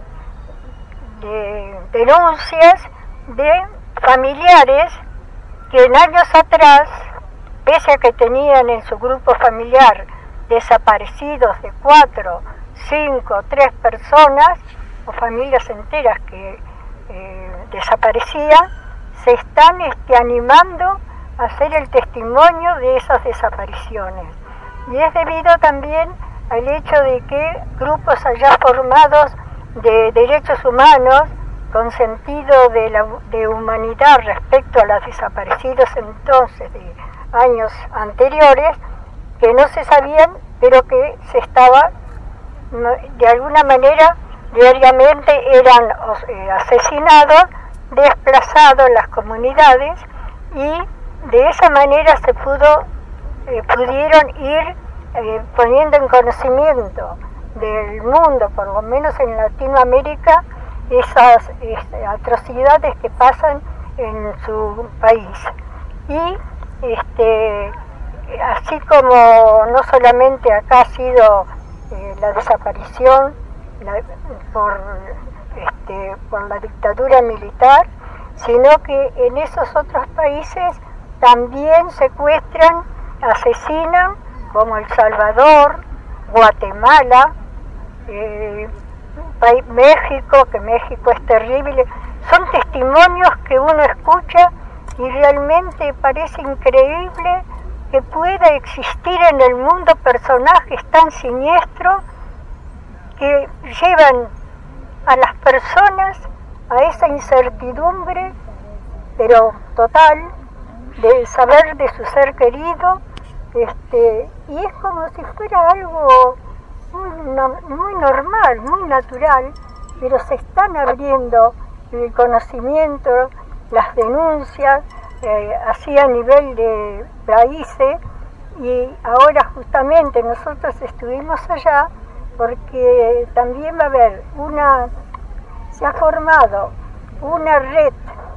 denuncias de familiares que en años atrás, pese a que tenían en su grupo familiar desaparecidos de 4, 5, 3 personas o familias enteras que desaparecían, se están animando a hacer el testimonio de esas desapariciones. Y es debido también al hecho de que grupos allá formados de derechos humanos, con sentido de humanidad respecto a los desaparecidos entonces de años anteriores, que no se sabían, pero que se estaba, de alguna manera, diariamente eran asesinados, desplazados en las comunidades, y de esa manera se pudieron ir poniendo en conocimiento del mundo, por lo menos en Latinoamérica, esas atrocidades que pasan en su país. Y así como no solamente acá ha sido la desaparición por la dictadura militar, sino que en esos otros países también secuestran, asesinan, como El Salvador, Guatemala, México, que México es terrible. Son testimonios que uno escucha y realmente parece increíble que pueda existir en el mundo personajes tan siniestros que llevan a las personas a esa incertidumbre, pero total, de saber de su ser querido, y es como si fuera algo muy normal, muy natural, pero se están abriendo el conocimiento, las denuncias, así a nivel de países, y ahora justamente nosotros estuvimos allá porque también va a haber se ha formado una red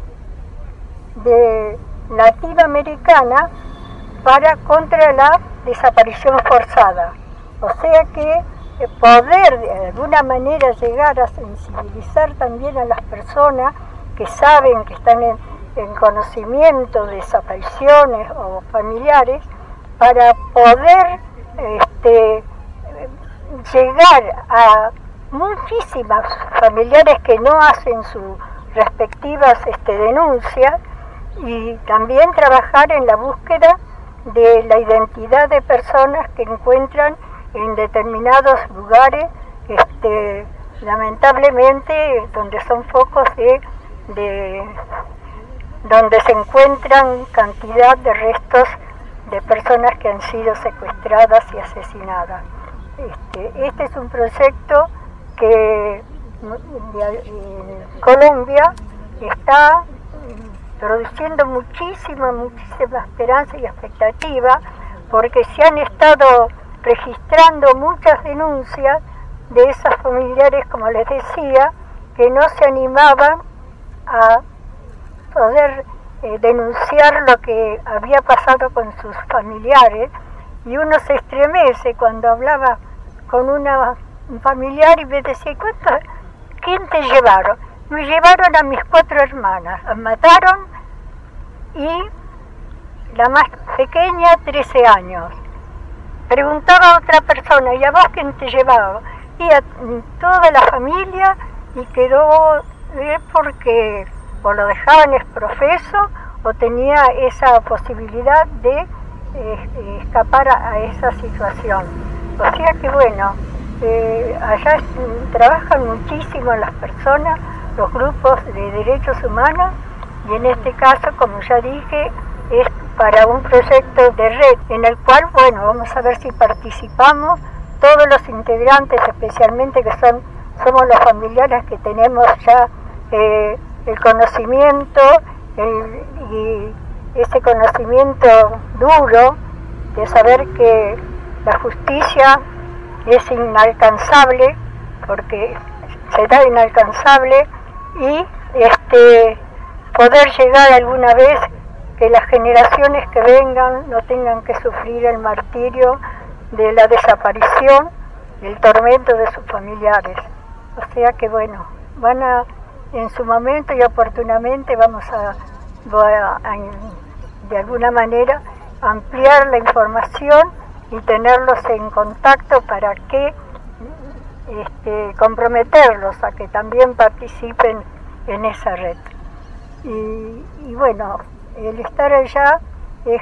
de latinoamericana contra la desaparición forzada. O sea que poder de alguna manera llegar a sensibilizar también a las personas que saben que están en conocimiento de desapariciones o familiares, para poder llegar a muchísimas familiares que no hacen sus respectivas denuncias, y también trabajar en la búsqueda de la identidad de personas que encuentran en determinados lugares, lamentablemente, donde son focos donde se encuentran cantidad de restos de personas que han sido secuestradas y asesinadas. Este es un proyecto que Colombia está produciendo muchísima esperanza y expectativa, porque se han estado registrando muchas denuncias de esos familiares, como les decía, que no se animaban a poder denunciar lo que había pasado con sus familiares, y uno se estremece cuando hablaba con un familiar y me decía: ¿quién te llevaron? Me llevaron a mis 4 hermanas, las mataron, y la más pequeña 13 años. Preguntaba a otra persona: ¿y a vos quién te llevaba? Y a toda la familia, y quedó porque o lo dejaban exprofeso o tenía esa posibilidad de escapar a esa situación. O sea que bueno, allá trabajan muchísimo las personas, los grupos de derechos humanos, y en este caso, como ya dije, es para un proyecto de red en el cual, bueno, vamos a ver si participamos todos los integrantes, especialmente que somos los familiares que tenemos ya el conocimiento y ese conocimiento duro de saber que la justicia es inalcanzable, porque será inalcanzable, y poder llegar alguna vez que las generaciones que vengan no tengan que sufrir el martirio de la desaparición y el tormento de sus familiares. O sea que bueno, en su momento y oportunamente vamos a de alguna manera ampliar la información y tenerlos en contacto para que comprometerlos a que también participen en esa red. Y bueno, el estar allá es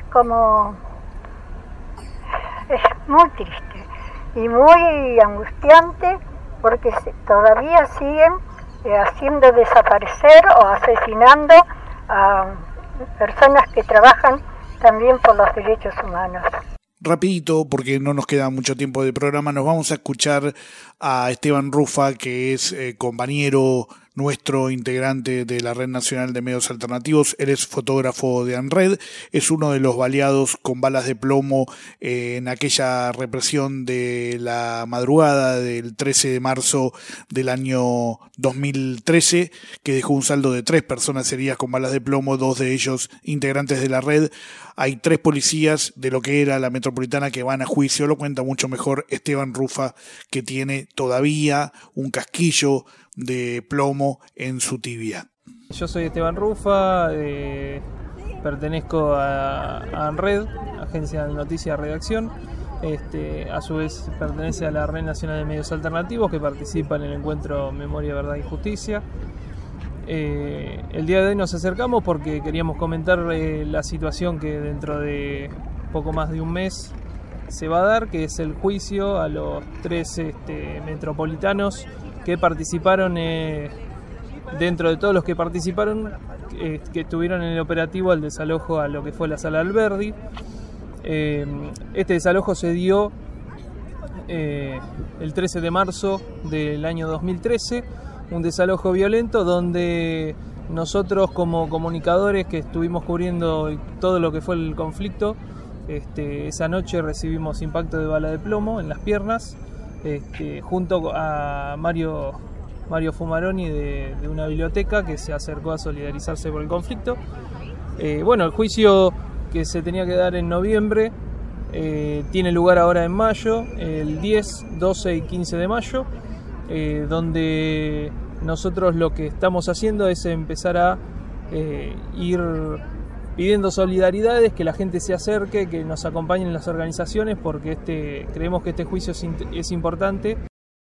muy triste y muy angustiante, porque todavía siguen haciendo desaparecer o asesinando a personas que trabajan también por los derechos humanos. Rapidito, porque no nos queda mucho tiempo de programa, nos vamos a escuchar a Esteban Rufa, que es compañero nuestro, integrante de la Red Nacional de Medios Alternativos. Él es fotógrafo de ANRED, es uno de los baleados con balas de plomo en aquella represión de la madrugada del 13 de marzo del año 2013, que dejó un saldo de 3 personas heridas con balas de plomo, 2 de ellos integrantes de la red. Hay 3 policías de lo que era la metropolitana que van a juicio. Lo cuenta mucho mejor Esteban Rufa, que tiene todavía un casquillo de plomo en su tibia. Yo soy Esteban Rufa, pertenezco a ANRED, Agencia de Noticias Redacción. A su vez pertenece a la Red Nacional de Medios Alternativos, que participa en el encuentro Memoria, Verdad y Justicia. El día de hoy nos acercamos porque queríamos comentar la situación que dentro de poco más de un mes se va a dar, que es el juicio a los 3 metropolitanos que participaron dentro de todos los que participaron, que estuvieron en el operativo al desalojo a lo que fue la Sala Alberdi. Este desalojo se dio el 13 de marzo del año 2013, un desalojo violento donde nosotros como comunicadores que estuvimos cubriendo todo lo que fue el conflicto, esa noche recibimos impacto de bala de plomo en las piernas, junto a Mario Fumaroni de una biblioteca que se acercó a solidarizarse por el conflicto. Bueno, el juicio que se tenía que dar en noviembre tiene lugar ahora en mayo, el 10, 12 y 15 de mayo, donde nosotros lo que estamos haciendo es empezar a ir pidiendo solidaridades, que la gente se acerque, que nos acompañen las organizaciones, porque creemos que este juicio es importante.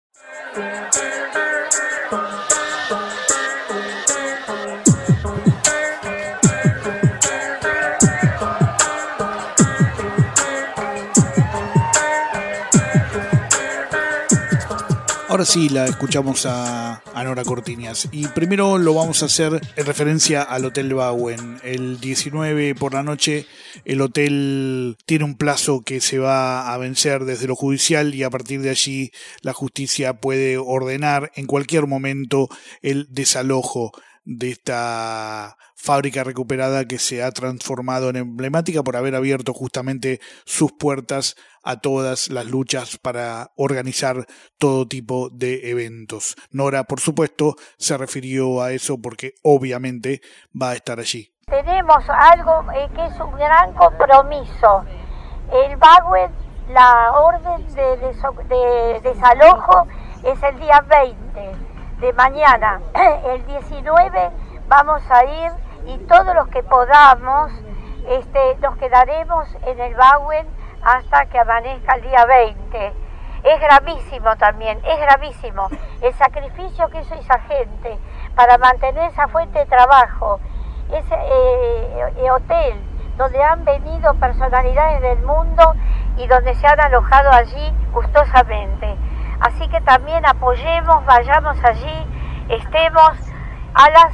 Ahora sí la escuchamos a Nora Cortiñas, y primero lo vamos a hacer en referencia al Hotel Bauen. El 19 por la noche el hotel tiene un plazo que se va a vencer desde lo judicial, y a partir de allí la justicia puede ordenar en cualquier momento el desalojo de esta fábrica recuperada que se ha transformado en emblemática por haber abierto justamente sus puertas a todas las luchas para organizar todo tipo de eventos. Nora, por supuesto, se refirió a eso porque obviamente va a estar allí. Tenemos algo que es un gran compromiso. El Bauen, la orden de desalojo es el día 20 de mañana. El 19 vamos a ir, y todos los que podamos nos quedaremos en el Bauen hasta que amanezca el día 20. Es gravísimo también, es gravísimo el sacrificio que hizo esa gente para mantener esa fuente de trabajo, ese hotel donde han venido personalidades del mundo y donde se han alojado allí gustosamente. Así que también apoyemos, vayamos allí, estemos a las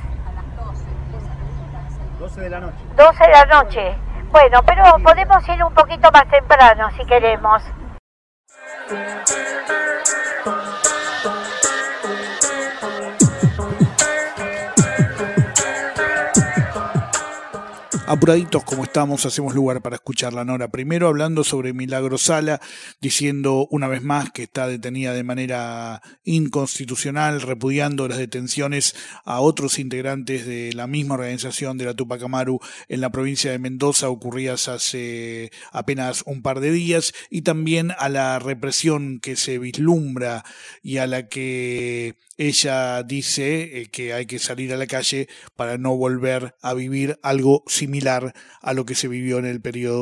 12 de la noche. 12 de la noche. Bueno, pero podemos ir un poquito más temprano si queremos. Apuraditos como estamos, hacemos lugar para escuchar la Nora. Primero hablando sobre Milagro Sala, diciendo una vez más que está detenida de manera inconstitucional, repudiando las detenciones a otros integrantes de la misma organización de la Tupac Amaru en la provincia de Mendoza, ocurridas hace apenas un par de días, y también a la represión que se vislumbra y a la que ella dice que hay que salir a la calle para no volver a vivir algo similar a lo que se vivió en el periodo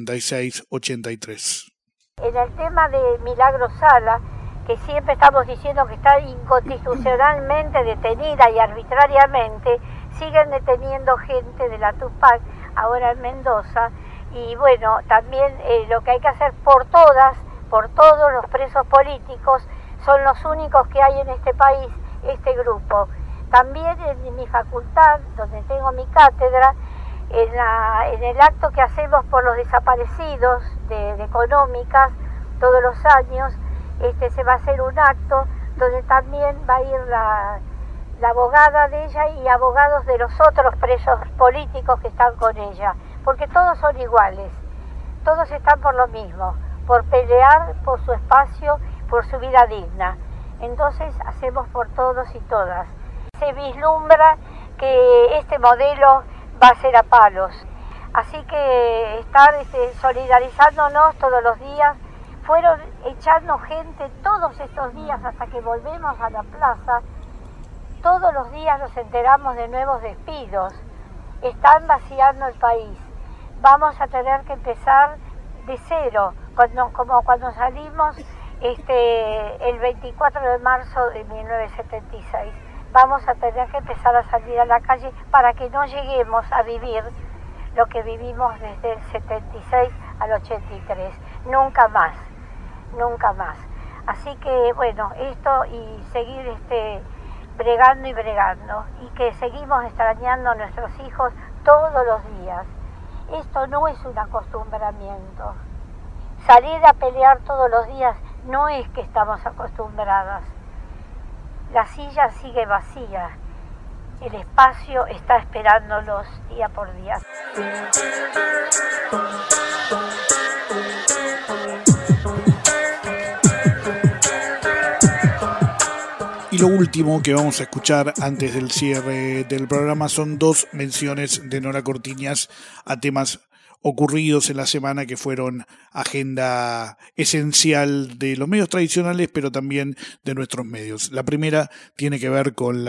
76-83. En el tema de Milagro Sala, que siempre estamos diciendo que está inconstitucionalmente detenida y arbitrariamente, siguen deteniendo gente de la Tupac ahora en Mendoza, y bueno, también lo que hay que hacer por todos los presos políticos, son los únicos que hay en este país, este grupo. También en mi facultad, donde tengo mi cátedra, en el acto que hacemos por los desaparecidos de Económicas todos los años, se va a hacer un acto donde también va a ir la abogada de ella y abogados de los otros presos políticos que están con ella, porque todos son iguales, todos están por lo mismo, por pelear por su espacio, por su vida digna. Entonces hacemos por todos y todas. Se vislumbra que este modelo va a ser a palos, así que estar solidarizándonos todos los días. Fueron echando gente todos estos días hasta que volvemos a la plaza. Todos los días nos enteramos de nuevos despidos. Están vaciando el país. Vamos a tener que empezar de cero, como cuando salimos el 24 de marzo de 1976. Vamos a tener que empezar a salir a la calle para que no lleguemos a vivir lo que vivimos desde el 76 al 83. Nunca más, nunca más. Así que bueno, esto y seguir bregando y bregando, y que seguimos extrañando a nuestros hijos todos los días. Esto no es un acostumbramiento. Salir a pelear todos los días no es que estamos acostumbradas. La silla sigue vacía. El espacio está esperándolos día por día. Y lo último que vamos a escuchar antes del cierre del programa son 2 menciones de Nora Cortiñas a temas ocurridos en la semana que fueron agenda esencial de los medios tradicionales, pero también de nuestros medios. La primera tiene que ver con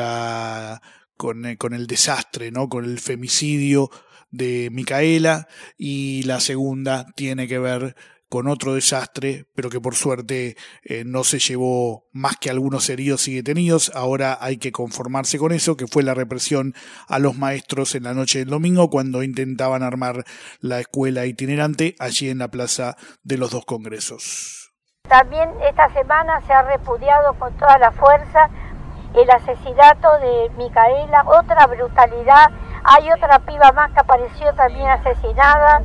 el desastre, ¿no? Con el femicidio de Micaela, y la segunda tiene que ver con otro desastre, pero que por suerte no se llevó más que algunos heridos y detenidos. Ahora hay que conformarse con eso, que fue la represión a los maestros en la noche del domingo cuando intentaban armar la escuela itinerante allí en la Plaza de los Dos Congresos. También esta semana se ha repudiado con toda la fuerza el asesinato de Micaela, otra brutalidad. Hay otra piba más que apareció también asesinada.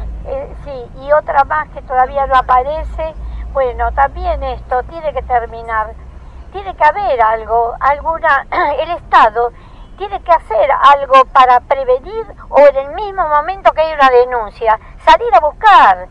Sí, y otra más que todavía no aparece. Bueno, también esto tiene que terminar. Tiene que haber algo, el Estado tiene que hacer algo para prevenir, o en el mismo momento que hay una denuncia, salir a buscar.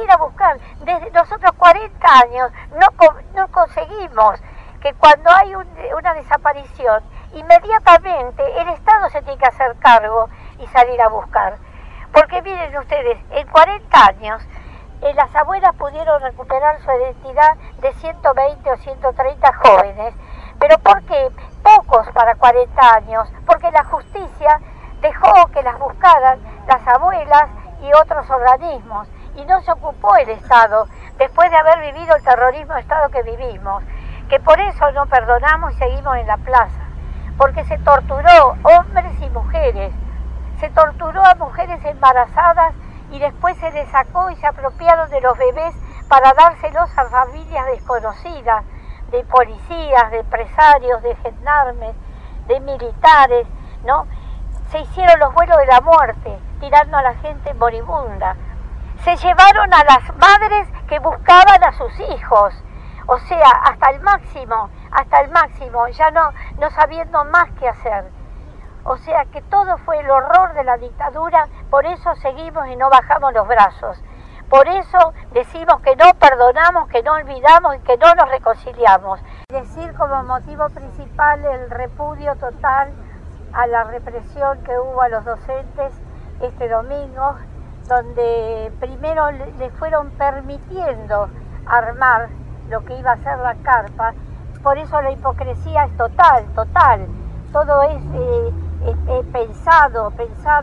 Desde nosotros 40 años no conseguimos que cuando hay una desaparición, inmediatamente el Estado se tiene que hacer cargo y salir a buscar. Porque miren ustedes, en 40 años las abuelas pudieron recuperar su identidad de 120 o 130 jóvenes. ¿Pero por qué? Pocos para 40 años. Porque la justicia dejó que las buscaran las abuelas y otros organismos. Y no se ocupó el Estado, después de haber vivido el terrorismo de Estado que vivimos. Que por eso no perdonamos y seguimos en la plaza. Porque se torturó hombres y mujeres. Se torturó a mujeres embarazadas y después se les sacó y se apropiaron de los bebés para dárselos a familias desconocidas, de policías, de empresarios, de gendarmes, de militares, ¿no? Se hicieron los vuelos de la muerte, tirando a la gente moribunda. Se llevaron a las madres que buscaban a sus hijos, o sea, hasta el máximo, ya no sabiendo más qué hacer. O sea que todo fue el horror de la dictadura, por eso seguimos y no bajamos los brazos. Por eso decimos que no perdonamos, que no olvidamos y que no nos reconciliamos. Decir como motivo principal el repudio total a la represión que hubo a los docentes este domingo, donde primero les fueron permitiendo armar lo que iba a ser la carpa. Por eso la hipocresía es total. Todo es pensado.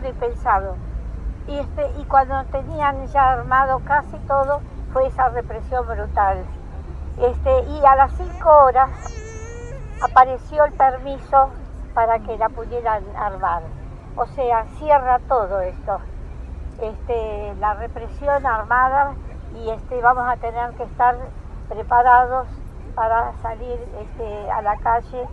Y cuando tenían ya armado casi todo, fue esa represión brutal. Y a las 5 horas apareció el permiso para que la pudieran armar. O sea, cierra todo esto. La represión armada, y vamos a tener que estar preparados para salir a la calle.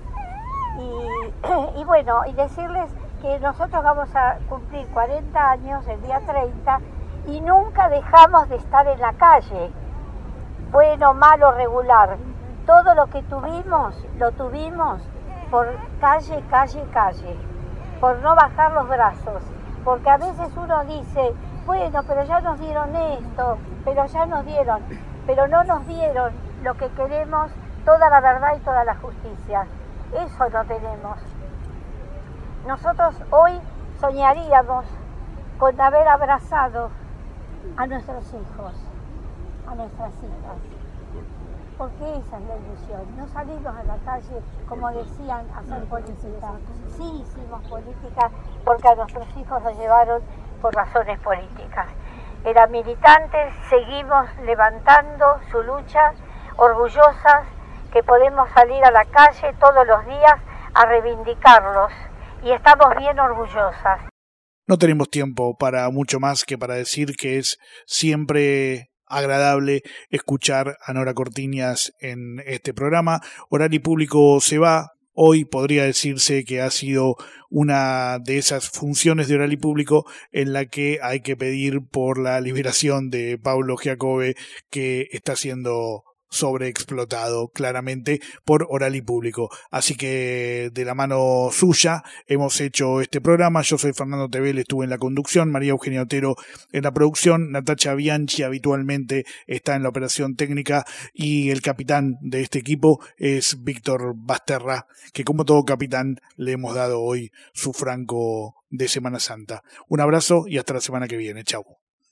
Y bueno, y decirles que nosotros vamos a cumplir 40 años el día 30 y nunca dejamos de estar en la calle, bueno, malo, regular. Todo lo que tuvimos, lo tuvimos por calle, por no bajar los brazos. Porque a veces uno dice, bueno, pero ya nos dieron esto, pero no nos dieron lo que queremos, toda la verdad y toda la justicia. Eso no tenemos. Nosotros hoy soñaríamos con haber abrazado a nuestros hijos, a nuestras hijas. Porque esa es la ilusión. No salimos a la calle, como decían, a hacer política. Sí hicimos política porque a nuestros hijos los llevaron por razones políticas. Eran militantes, seguimos levantando su lucha, orgullosas que podemos salir a la calle todos los días a reivindicarlos. Y estamos bien orgullosas. No tenemos tiempo para mucho más que para decir que es siempre agradable escuchar a Nora Cortiñas en este programa. Horario Público se va, hoy podría decirse que ha sido una de esas funciones de Oral y Público en la que hay que pedir por la liberación de Pablo Giacobbe, que está siendo sobreexplotado claramente por Oral y Público. Así que de la mano suya hemos hecho este programa. Yo soy Fernando Tebel, estuve en la conducción, María Eugenia Otero en la producción, Natacha Bianchi habitualmente está en la operación técnica y el capitán de este equipo es Víctor Basterra, que como todo capitán le hemos dado hoy su franco de Semana Santa. Un abrazo y hasta la semana que viene. Chau.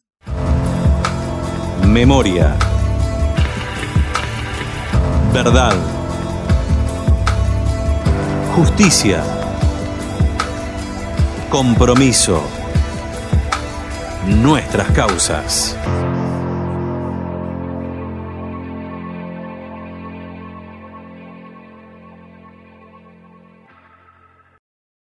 Memoria. Verdad, justicia, compromiso, nuestras causas.